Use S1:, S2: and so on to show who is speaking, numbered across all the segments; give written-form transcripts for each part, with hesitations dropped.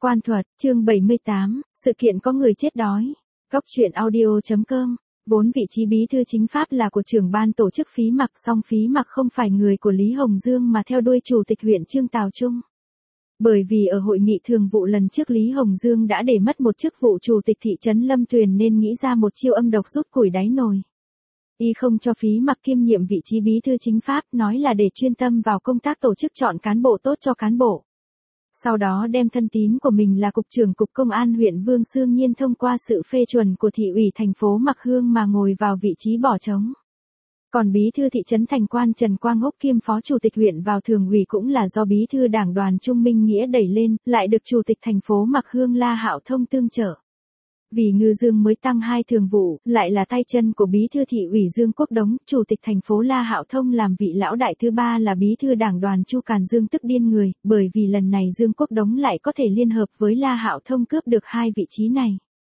S1: Quan thuật, chương 78, sự kiện có người chết đói. Góc truyện audio.com. Vốn vị trí bí thư chính pháp là của trưởng ban tổ chức Phí Mặc, song Phí Mặc không phải người của Lý Hồng Dương mà theo đuôi chủ tịch huyện Trương Tào Trung. Bởi vì ở hội nghị thường vụ lần trước Lý Hồng Dương đã để mất một chức vụ chủ tịch thị trấn Lâm Tuyền nên nghĩ ra một chiêu âm độc rút củi đáy nồi. Y không cho Phí Mặc kiêm nhiệm vị trí bí thư chính pháp, nói là để chuyên tâm vào công tác tổ chức chọn cán bộ tốt cho cán bộ. Sau đó đem thân tín của mình là cục trưởng cục công an huyện Vương Xương Nhiên thông qua sự phê chuẩn của thị ủy thành phố Mặc Hương mà ngồi vào vị trí bỏ trống. Còn bí thư thị trấn Thành Quan Trần Quang Húc kiêm phó chủ tịch huyện vào thường ủy cũng là do bí thư đảng đoàn Trung Minh Nghĩa đẩy lên, lại được chủ tịch thành phố Mặc Hương La Hạo Thông tương trợ. Vì Ngư Dương mới tăng 2 thường vụ, lại là tay chân của bí thư thị ủy Dương Quốc Đống, chủ tịch thành phố La Hạo Thông làm vị lão đại thứ ba là bí thư đảng đoàn Chu Càn Dương tức điên người, bởi vì lần này Dương Quốc Đống lại có thể liên hợp với La Hạo Thông cướp được 2 vị trí này.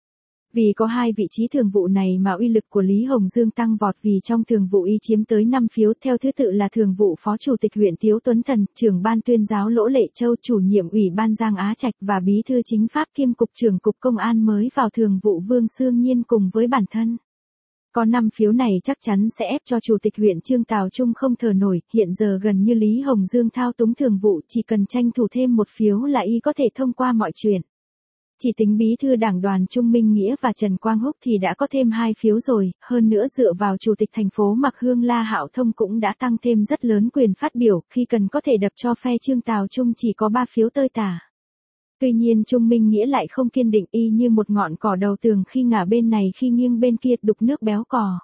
S1: Vì có 2 vị trí thường vụ này mà uy lực của Lý Hồng Dương tăng vọt, vì trong thường vụ y chiếm tới 5 phiếu, theo thứ tự là thường vụ phó chủ tịch huyện Tiếu Tuấn Thần, trưởng ban tuyên giáo Lỗ Lệ Châu, chủ nhiệm ủy ban Giang Á Trạch và bí thư chính pháp kiêm cục trưởng cục công an mới vào thường vụ Vương Xương Nhiên cùng với bản thân. Có 5 phiếu này chắc chắn sẽ ép cho chủ tịch huyện Trương Tào Trung không thở nổi, hiện giờ gần như Lý Hồng Dương thao túng thường vụ, chỉ cần tranh thủ thêm một phiếu là y có thể thông qua mọi chuyện. Chỉ tính bí thư đảng đoàn Trung Minh Nghĩa và Trần Quang Húc thì đã có thêm 2 phiếu rồi, hơn nữa dựa vào chủ tịch thành phố Mặc Hương La Hạo Thông cũng đã tăng thêm rất lớn quyền phát biểu, khi cần có thể đập cho phe Trương Tào Trung chỉ có 3 phiếu tơi tả. Tuy nhiên Trung Minh Nghĩa lại không kiên định, y như một ngọn cỏ đầu tường, khi ngả bên này khi nghiêng bên kia, đục nước béo cò.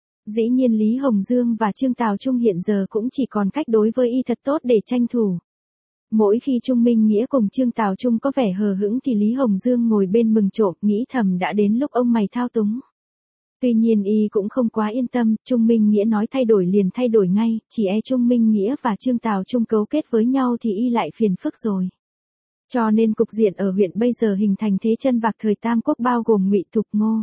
S1: Dĩ nhiên Lý Hồng Dương và Trương Tào Trung hiện giờ cũng chỉ còn cách đối với y thật tốt để tranh thủ. Mỗi khi Trung Minh Nghĩa cùng Trương Tào Trung có vẻ hờ hững thì Lý Hồng Dương ngồi bên mừng trộm, nghĩ thầm đã đến lúc ông mày thao túng. Tuy nhiên y cũng không quá yên tâm, Trung Minh Nghĩa nói thay đổi liền thay đổi ngay, chỉ Trung Minh Nghĩa và Trương Tào Trung cấu kết với nhau thì y lại phiền phức rồi. Cho nên cục diện ở huyện bây giờ hình thành thế chân vạc thời Tam Quốc bao gồm Ngụy, Thục, Ngô.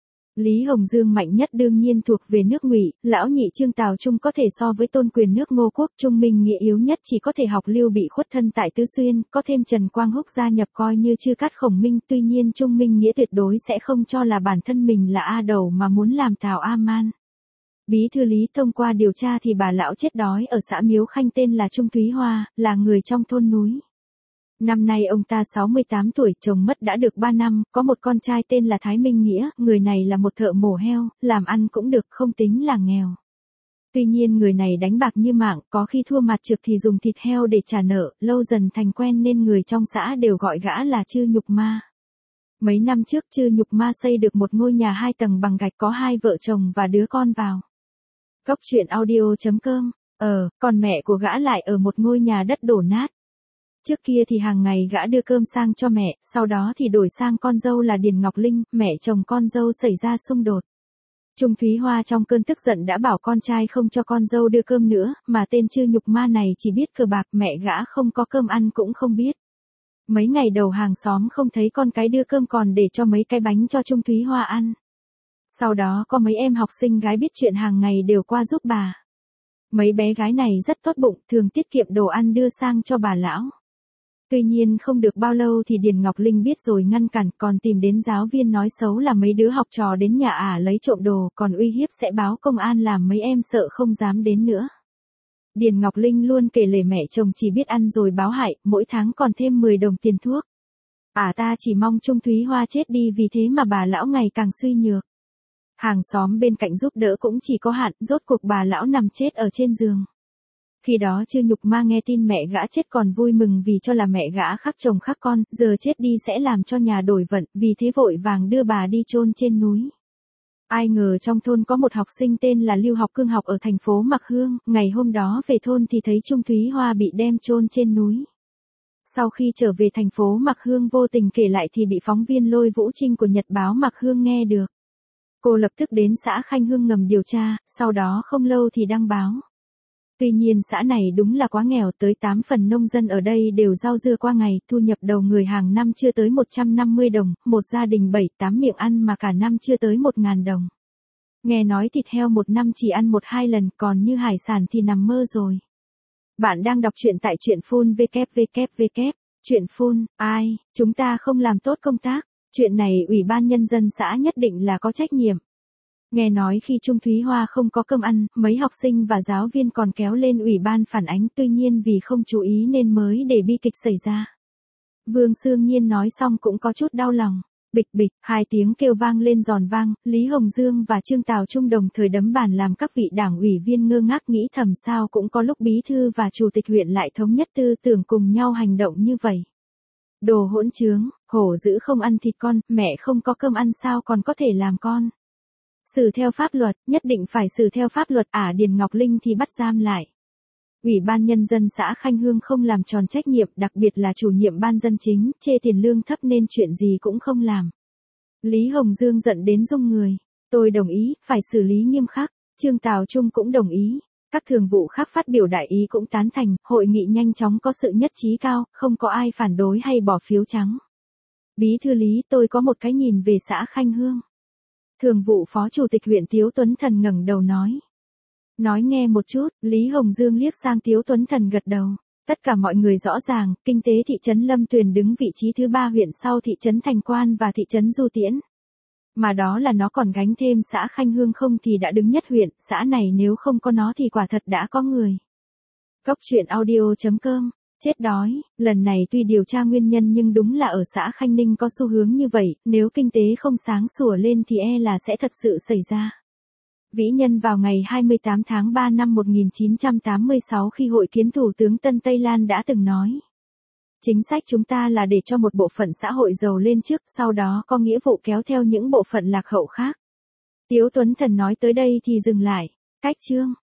S1: Lý Hồng Dương mạnh nhất đương nhiên thuộc về nước Ngụy, lão nhị Trương Tào Trung có thể so với tôn quyền nước Ngô Quốc, Trung Minh Nghĩa yếu nhất chỉ có thể học Lưu Bị khuất thân tại Tứ Xuyên, có thêm Trần Quang Húc gia nhập coi như chưa cắt Khổng Minh, tuy nhiên Trung Minh Nghĩa tuyệt đối sẽ không cho là bản thân mình là A Đầu mà muốn làm Tào A Man. Bí thư Lý thông qua điều tra thì bà lão chết đói ở xã Miếu Khanh tên là Trung Thúy Hoa, là người trong thôn núi. Năm nay ông ta 68 tuổi, chồng mất đã được 3 năm, có một con trai tên là Thái Minh Nghĩa, người này là một thợ mổ heo, làm ăn cũng được, không tính là nghèo. Tuy nhiên người này đánh bạc như mạng, có khi thua mặt trược thì dùng thịt heo để trả nợ, lâu dần thành quen nên người trong xã đều gọi gã là Chư Nhục Ma. Mấy năm trước Chư Nhục Ma xây được một ngôi nhà 2 tầng bằng gạch, có 2 vợ chồng và đứa con vào. Góc truyện audio.com. Còn mẹ của gã lại ở một ngôi nhà đất đổ nát. Trước kia thì hàng ngày gã đưa cơm sang cho mẹ, sau đó thì đổi sang con dâu là Điền Ngọc Linh, mẹ chồng con dâu xảy ra xung đột. Trung Thúy Hoa trong cơn tức giận đã bảo con trai không cho con dâu đưa cơm nữa, mà tên Chư Nhục Ma này chỉ biết cờ bạc, mẹ gã không có cơm ăn cũng không biết. Mấy ngày đầu hàng xóm không thấy con cái đưa cơm còn để cho mấy cái bánh cho Trung Thúy Hoa ăn. Sau đó có mấy em học sinh gái biết chuyện hàng ngày đều qua giúp bà. Mấy bé gái này rất tốt bụng, thường tiết kiệm đồ ăn đưa sang cho bà lão. Tuy nhiên không được bao lâu thì Điền Ngọc Linh biết rồi ngăn cản, còn tìm đến giáo viên nói xấu là mấy đứa học trò đến nhà lấy trộm đồ, còn uy hiếp sẽ báo công an, làm mấy em sợ không dám đến nữa. Điền Ngọc Linh luôn kể lể mẹ chồng chỉ biết ăn rồi báo hại, mỗi tháng còn thêm 10 đồng tiền thuốc. Ta chỉ mong Trung Thúy Hoa chết đi, vì thế mà bà lão ngày càng suy nhược. Hàng xóm bên cạnh giúp đỡ cũng chỉ có hạn, rốt cuộc bà lão nằm chết ở trên giường. Khi đó Chư Nhục Ma nghe tin mẹ gã chết còn vui mừng, vì cho là mẹ gã khắc chồng khắc con, giờ chết đi sẽ làm cho nhà đổi vận, vì thế vội vàng đưa bà đi chôn trên núi. Ai ngờ trong thôn có một học sinh tên là Lưu Học Cương học ở thành phố Mặc Hương, ngày hôm đó về thôn thì thấy Trung Thúy Hoa bị đem chôn trên núi. Sau khi trở về thành phố Mặc Hương vô tình kể lại thì bị phóng viên Lôi Vũ Trinh của Nhật báo Mặc Hương nghe được. Cô lập tức đến xã Khanh Hương ngầm điều tra, sau đó không lâu thì đăng báo. Tuy nhiên xã này đúng là quá nghèo, tới 8 phần nông dân ở đây đều rau dưa qua ngày, thu nhập đầu người hàng năm chưa tới 150 đồng, một gia đình 7-8 miệng ăn mà cả năm chưa tới 1.000 đồng. Nghe nói thịt heo một năm chỉ ăn 1-2 lần, còn như hải sản thì nằm mơ rồi. Bạn đang đọc truyện tại truyện phun www. Chuyện phun, ai, chúng ta không làm tốt công tác, chuyện này Ủy ban Nhân dân xã nhất định là có trách nhiệm. Nghe nói khi Trung Thúy Hoa không có cơm ăn, mấy học sinh và giáo viên còn kéo lên ủy ban phản ánh, tuy nhiên vì không chú ý nên mới để bi kịch xảy ra. Vương Sương Nhiên nói xong cũng có chút đau lòng. Bịch bịch, hai tiếng kêu vang lên giòn vang, Lý Hồng Dương và Trương Tào Trung đồng thời đấm bàn làm các vị đảng ủy viên ngơ ngác nghĩ thầm sao cũng có lúc bí thư và chủ tịch huyện lại thống nhất tư tưởng cùng nhau hành động như vậy. Đồ hỗn trướng, hổ dữ không ăn thịt con, mẹ không có cơm ăn sao còn có thể làm con. Xử theo pháp luật, nhất định phải xử theo pháp luật, Điền Ngọc Linh thì bắt giam lại. Ủy ban Nhân dân xã Khanh Hương không làm tròn trách nhiệm, đặc biệt là chủ nhiệm ban dân chính, chê tiền lương thấp nên chuyện gì cũng không làm. Lý Hồng Dương giận đến rung người. Tôi đồng ý, phải xử lý nghiêm khắc. Trương Tào Trung cũng đồng ý. Các thường vụ khác phát biểu đại ý cũng tán thành, hội nghị nhanh chóng có sự nhất trí cao, không có ai phản đối hay bỏ phiếu trắng. Bí thư Lý, tôi có một cái nhìn về xã Khanh Hương. Thường vụ phó chủ tịch huyện Tiếu Tuấn Thần ngẩng đầu nói. Nói nghe một chút, Lý Hồng Dương liếc sang Tiếu Tuấn Thần gật đầu. Tất cả mọi người rõ ràng, kinh tế thị trấn Lâm Tuyền đứng vị trí thứ 3 huyện sau thị trấn Thành Quan và thị trấn Du Tiễn. Mà đó là nó còn gánh thêm xã Khanh Hương không thì đã đứng nhất huyện, xã này nếu không có nó thì quả thật đã có người. Cốc truyện audio.com, chết đói, lần này tuy điều tra nguyên nhân nhưng đúng là ở xã Khanh Ninh có xu hướng như vậy, nếu kinh tế không sáng sủa lên thì là sẽ thật sự xảy ra. Vĩ Nhân vào ngày 28 tháng 3 năm 1986 khi hội kiến Thủ tướng Tân Tây Lan đã từng nói. Chính sách chúng ta là để cho một bộ phận xã hội giàu lên trước, sau đó có nghĩa vụ kéo theo những bộ phận lạc hậu khác. Tiếu Tuấn Thần nói tới đây thì dừng lại. Cách chương.